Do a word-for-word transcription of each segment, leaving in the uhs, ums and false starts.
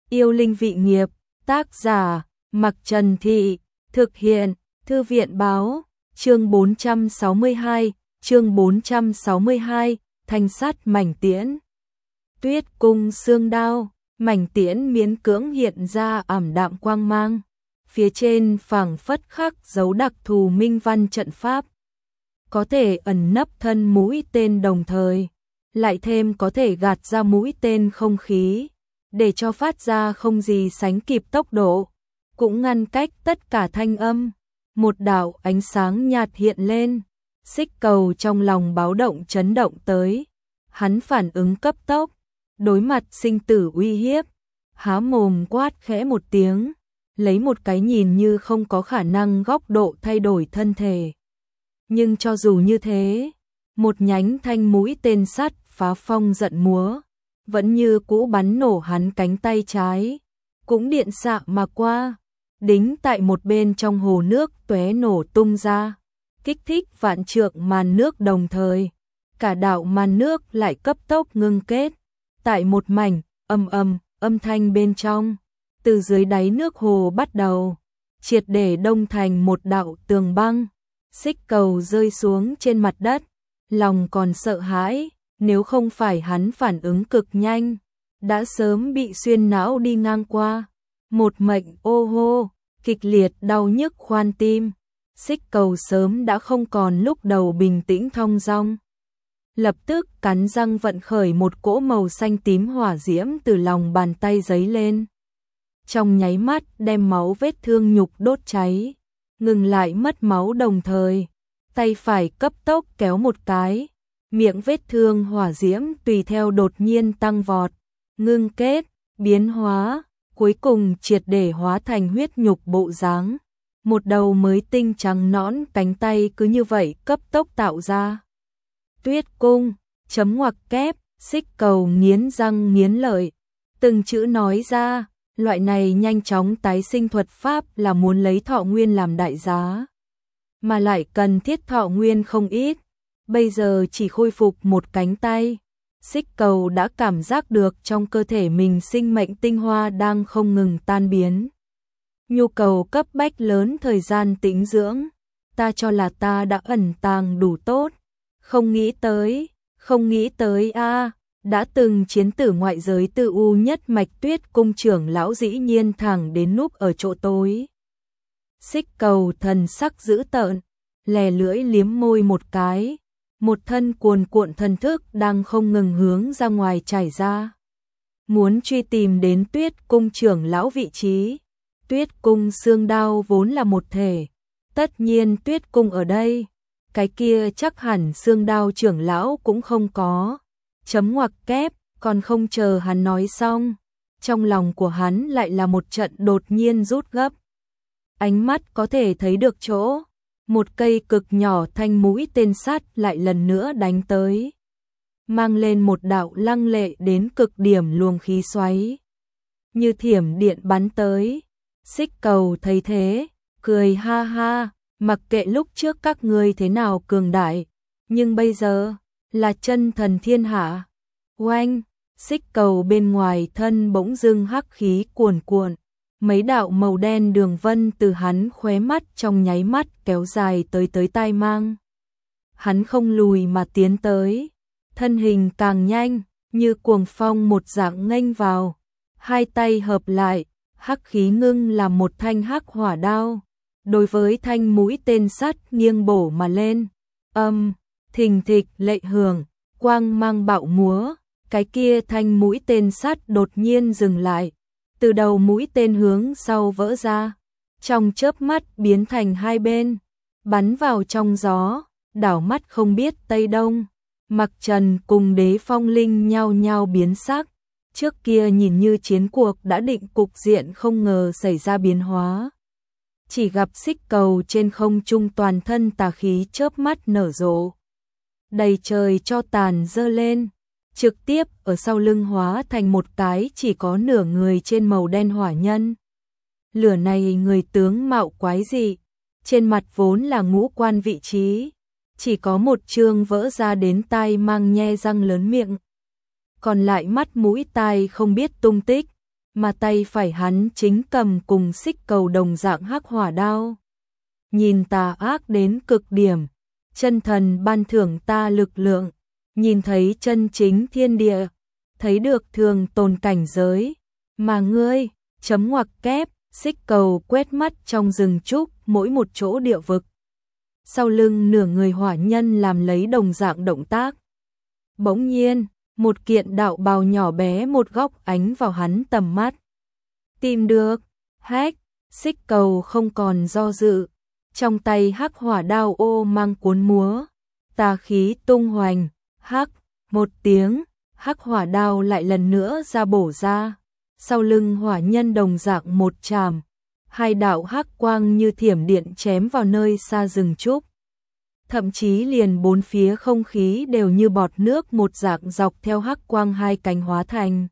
Yêu linh vị nghiệp, tác giả, Mặc Trần Thị, thực hiện, Thư viện báo, chương bốn trăm sáu mươi hai, chương bốn trăm sáu mươi hai, thanh sắt mảnh tiễn. Tuyết cung xương đao, mảnh tiễn miễn cưỡng hiện ra ảm đạm quang mang, phía trên phảng phất khắc dấu đặc thù minh văn trận pháp. Có thể ẩn nấp thân mũi tên đồng thời, lại thêm có thể gạt ra mũi tên không khí, để cho phát ra không gì sánh kịp tốc độ, cũng ngăn cách tất cả thanh âm. Một đạo ánh sáng nhạt hiện lên, Xích Cầu trong lòng báo động chấn động tới, hắn phản ứng cấp tốc, đối mặt sinh tử uy hiếp, há mồm quát khẽ một tiếng, lấy một cái nhìn như không có khả năng góc độ thay đổi thân thể. Nhưng cho dù như thế, một nhánh thanh mũi tên sắt phá phong giận múa, vẫn như cũ bắn nổ hắn cánh tay trái, cũng điện xạ mà qua, đính tại một bên trong hồ nước tóe nổ tung ra, kích thích vạn trượng màn nước đồng thời. Cả đạo màn nước lại cấp tốc ngưng kết, tại một mảnh, âm âm, âm thanh bên trong, từ dưới đáy nước hồ bắt đầu, triệt để đông thành một đạo tường băng. Xích Cầu rơi xuống trên mặt đất, lòng còn sợ hãi, nếu không phải hắn phản ứng cực nhanh, đã sớm bị xuyên não đi ngang qua. Một mệnh ô hô, kịch liệt đau nhức khoan tim, Xích Cầu sớm đã không còn lúc đầu bình tĩnh thong dong. Lập tức cắn răng vận khởi một cỗ màu xanh tím hỏa diễm từ lòng bàn tay giấy lên. Trong nháy mắt đem máu vết thương nhục đốt cháy, ngừng lại mất máu đồng thời, tay phải cấp tốc kéo một cái, miệng vết thương hỏa diễm tùy theo đột nhiên tăng vọt, ngưng kết, biến hóa, cuối cùng triệt để hóa thành huyết nhục bộ dáng. Một đầu mới tinh trắng nõn cánh tay cứ như vậy cấp tốc tạo ra. Tuyết cung, chấm ngoặc kép, Xích Cầu nghiến răng nghiến lợi, từng chữ nói ra, loại này nhanh chóng tái sinh thuật pháp là muốn lấy thọ nguyên làm đại giá, mà lại cần thiết thọ nguyên không ít, bây giờ chỉ khôi phục một cánh tay. Xích Cầu đã cảm giác được trong cơ thể mình sinh mệnh tinh hoa đang không ngừng tan biến. Nhu cầu cấp bách lớn thời gian tĩnh dưỡng, ta cho là ta đã ẩn tàng đủ tốt, không nghĩ tới, không nghĩ tới a, đã từng chiến tử ngoại giới tư u nhất mạch Tuyết cung trưởng lão dĩ nhiên thẳng đến núp ở chỗ tối. Xích Cầu thần sắc dữ tợn, lè lưỡi liếm môi một cái, một thân cuồn cuộn thần thức đang không ngừng hướng ra ngoài chảy ra, muốn truy tìm đến Tuyết cung trưởng lão vị trí. Tuyết cung xương đao vốn là một thể, tất nhiên Tuyết cung ở đây, cái kia chắc hẳn xương đao trưởng lão cũng không có. Chấm ngoặc kép, còn không chờ hắn nói xong, trong lòng của hắn lại là một trận đột nhiên rút gấp. Ánh mắt có thể thấy được chỗ, một cây cực nhỏ thanh mũi tên sắt lại lần nữa đánh tới, mang lên một đạo lăng lệ đến cực điểm luồng khí xoáy, như thiểm điện bắn tới. Xích Cầu thấy thế, cười ha ha, mặc kệ lúc trước các ngươi thế nào cường đại, nhưng bây giờ là chân thần thiên hạ. Oanh, Xích Cầu bên ngoài thân bỗng dưng hắc khí cuồn cuộn, mấy đạo màu đen đường vân từ hắn khóe mắt trong nháy mắt kéo dài tới tới tai mang. Hắn không lùi mà tiến tới, thân hình càng nhanh, như cuồng phong một dạng nghênh vào, hai tay hợp lại, hắc khí ngưng làm một thanh hắc hỏa đao, đối với thanh mũi tên sắt nghiêng bổ mà lên. Âm, thình thịch lệ hưởng, quang mang bạo múa, cái kia thanh mũi tên sắt đột nhiên dừng lại, từ đầu mũi tên hướng sau vỡ ra, trong chớp mắt biến thành hai bên, bắn vào trong gió, đảo mắt không biết tây đông. Mặc Trần cùng Đế Phong Linh nhao nhao biến sắc, trước kia nhìn như chiến cuộc đã định cục diện không ngờ xảy ra biến hóa. Chỉ gặp Xích Cầu trên không trung toàn thân tà khí chớp mắt nở rộ, đầy trời cho tàn dơ lên, trực tiếp ở sau lưng hóa thành một cái chỉ có nửa người trên màu đen hỏa nhân. Lửa này người tướng mạo quái dị, trên mặt vốn là ngũ quan vị trí, chỉ có một trương vỡ ra đến tai mang nhe răng lớn miệng, còn lại mắt mũi tai không biết tung tích, mà tay phải hắn chính cầm cùng xích cầu đồng dạng hắc hỏa đao. Nhìn tà ác đến cực điểm, chân thần ban thưởng ta lực lượng, nhìn thấy chân chính thiên địa, thấy được thường tồn cảnh giới, mà ngươi, chấm ngoặc kép, xích cầu quét mắt trong rừng trúc mỗi một chỗ địa vực. Sau lưng nửa người hỏa nhân làm lấy đồng dạng động tác. Bỗng nhiên, một kiện đạo bào nhỏ bé một góc ánh vào hắn tầm mắt. Tìm được, hách, xích cầu không còn do dự, trong tay hắc hỏa đao ô mang cuốn múa, tà khí tung hoành, hắc, một tiếng, hắc hỏa đao lại lần nữa ra bổ ra, sau lưng hỏa nhân đồng dạng một chàm, hai đạo hắc quang như thiểm điện chém vào nơi xa rừng trúc. Thậm chí liền bốn phía không khí đều như bọt nước một dạng dọc theo hắc quang hai cánh hóa thành.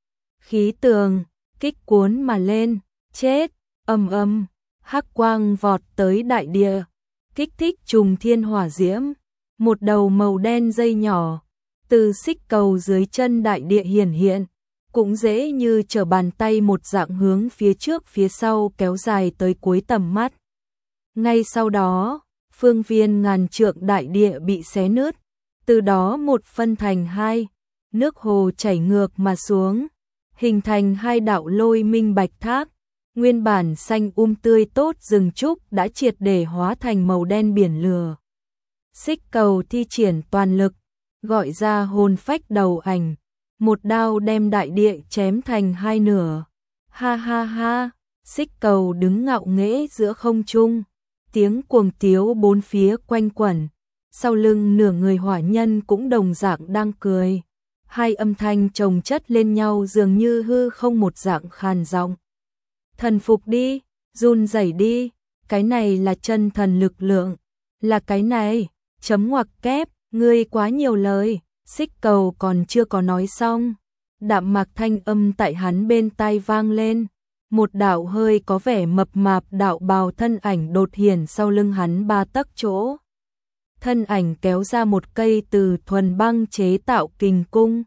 Khí tường, kích cuốn mà lên, chết, ầm ầm, hắc quang vọt tới đại địa, kích thích trùng thiên hỏa diễm, một đầu màu đen dây nhỏ, từ xích cầu dưới chân đại địa hiển hiện, cũng dễ như trở bàn tay một dạng hướng phía trước phía sau kéo dài tới cuối tầm mắt. Ngay sau đó, phương viên ngàn trượng đại địa bị xé nứt, từ đó một phân thành hai, nước hồ chảy ngược mà xuống, hình thành hai đạo lôi minh bạch thác, nguyên bản xanh um tươi tốt rừng trúc đã triệt để hóa thành màu đen biển lửa. Xích cầu thi triển toàn lực, gọi ra hồn phách đầu ảnh, một đao đem đại địa chém thành hai nửa. Ha ha ha, xích cầu đứng ngạo nghễ giữa không trung. Tiếng cuồng tiếu bốn phía quanh quẩn, sau lưng nửa người hỏa nhân cũng đồng dạng đang cười. Hai âm thanh chồng chất lên nhau dường như hư không một dạng khàn giọng. Thần phục đi, run rẩy đi, cái này là chân thần lực lượng, là cái này, chấm ngoặc kép, ngươi quá nhiều lời, xích cầu còn chưa có nói xong. Đạm mạc thanh âm tại hắn bên tai vang lên. Một đạo hơi có vẻ mập mạp đạo bào thân ảnh đột hiển sau lưng hắn ba tấc chỗ. Thân ảnh kéo ra một cây từ thuần băng chế tạo kình cung.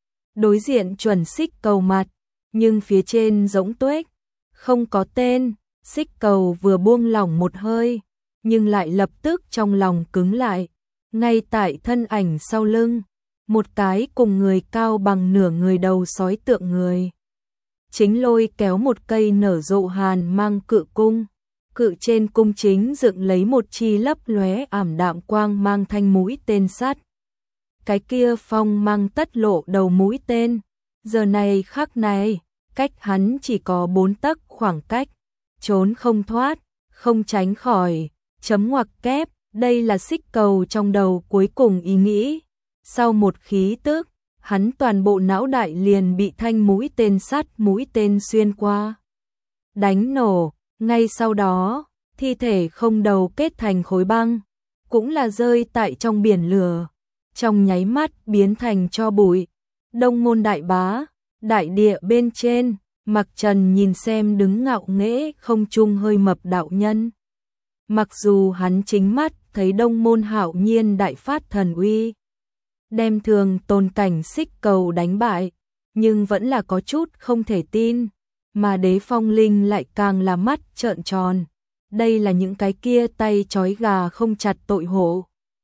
Đối diện chuẩn xích cầu mặt, nhưng phía trên giống tuếch, không có tên. Xích cầu vừa buông lỏng một hơi, nhưng lại lập tức trong lòng cứng lại. Ngay tại thân ảnh sau lưng, một cái cùng người cao bằng nửa người đầu sói tượng người. Chính lôi kéo một cây nở rộ hàn mang cự cung, cự trên cung chính dựng lấy một chi lấp lóe ảm đạm quang mang thanh mũi tên sắt. Cái kia phong mang tất lộ đầu mũi tên, giờ này khắc này, cách hắn chỉ có bốn tấc khoảng cách, trốn không thoát, không tránh khỏi, chấm ngoặc kép, đây là xích cầu trong đầu cuối cùng ý nghĩ. Sau một khí tức, hắn toàn bộ não đại liền bị thanh mũi tên sắt mũi tên xuyên qua. Đánh nổ, ngay sau đó, thi thể không đầu kết thành khối băng, cũng là rơi tại trong biển lửa, trong nháy mắt biến thành tro bụi. Đông môn đại bá, đại địa bên trên, Mặc Trần nhìn xem đứng ngạo nghễ không trung hơi mập đạo nhân. Mặc dù hắn chính mắt thấy Đông môn hạo nhiên đại phát thần uy, đem thường tồn cảnh xích cầu đánh bại, nhưng vẫn là có chút không thể tin, mà Đế Phong Linh lại càng là mắt trợn tròn. Đây là những cái kia tay trói gà không chặt tội hộ.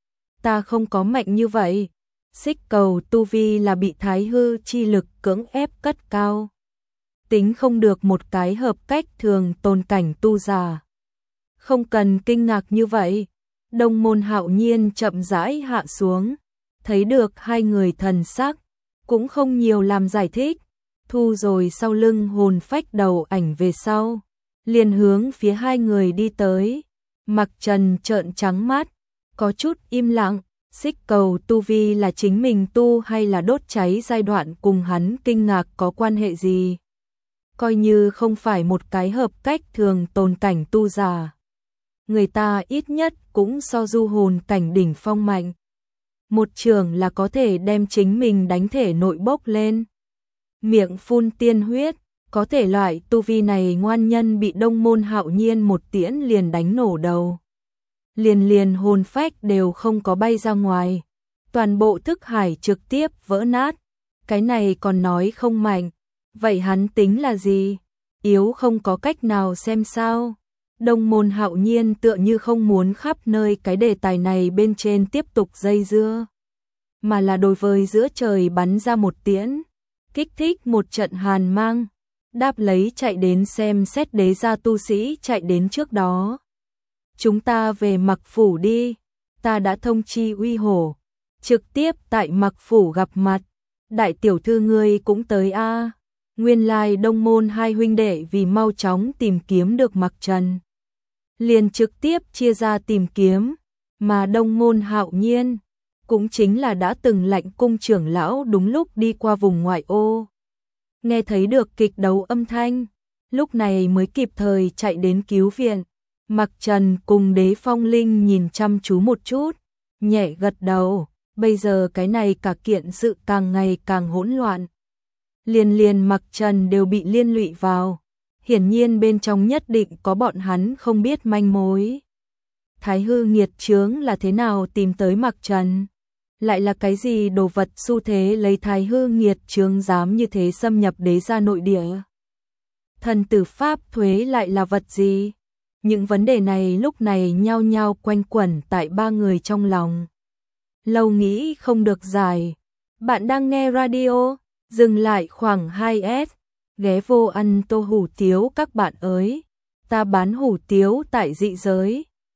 Ta không có mạnh như vậy. Xích cầu tu vi là bị thái hư chi lực cưỡng ép cất cao. Tính không được một cái hợp cách thường tồn cảnh tu giả. Không cần kinh ngạc như vậy. Đông môn hạo nhiên chậm rãi hạ xuống. Thấy được hai người thần sắc, cũng không nhiều làm giải thích, thu rồi sau lưng hồn phách đầu ảnh về sau, liền hướng phía hai người đi tới. Mặc Trần trợn trắng mắt, có chút im lặng, xích cầu tu vi là chính mình tu hay là đốt cháy giai đoạn cùng hắn kinh ngạc có quan hệ gì. Coi như không phải một cái hợp cách thường tồn cảnh tu giả, người ta ít nhất cũng so du hồn cảnh đỉnh phong mạnh. Một trường là có thể đem chính mình đánh thể nội bốc lên. Miệng phun tiên huyết, có thể loại tu vi này ngoan nhân bị Đông môn hạo nhiên một tiễn liền đánh nổ đầu. Liền liền hồn phách đều không có bay ra ngoài. Toàn bộ thức hải trực tiếp vỡ nát. Cái này còn nói không mạnh. Vậy hắn tính là gì? Yếu không có cách nào xem sao? Đông Môn Hạo Nhiên tựa như không muốn khắp nơi cái đề tài này bên trên tiếp tục dây dưa, mà là đối với giữa trời bắn ra một tiễn, kích thích một trận hàn mang, đáp lấy chạy đến xem xét đế gia tu sĩ chạy đến trước đó. Chúng ta về Mặc Phủ đi, ta đã thông chi Uy Hổ, trực tiếp tại Mặc Phủ gặp mặt. Đại tiểu thư ngươi cũng tới a? À? Nguyên lai Đông Môn hai huynh đệ vì mau chóng tìm kiếm được Mặc Trần, liền trực tiếp chia ra tìm kiếm, mà Đông Môn Hạo Nhiên cũng chính là đã từng lệnh cung trưởng lão đúng lúc đi qua vùng ngoại ô, nghe thấy được kịch đấu âm thanh, lúc này mới kịp thời chạy đến cứu viện. Mặc Trần cùng Đế Phong Linh nhìn chăm chú một chút, nhẹ gật đầu, bây giờ cái này cả kiện sự càng ngày càng hỗn loạn. Liền liền Mặc Trần đều bị liên lụy vào, hiển nhiên bên trong nhất định có bọn hắn không biết manh mối. Thái hư nghiệt chướng là thế nào tìm tới Mặc Trần? Lại là cái gì đồ vật xu thế lấy thái hư nghiệt chướng dám như thế xâm nhập đế gia nội địa? Thần tử pháp thuế lại là vật gì? Những vấn đề này lúc này nhao nhao quanh quẩn tại ba người trong lòng. Lâu nghĩ không được giải. Bạn đang nghe radio, dừng lại khoảng hai S, ghé vô ăn tô hủ tiếu các bạn ơi. Ta bán hủ tiếu tại dị giới.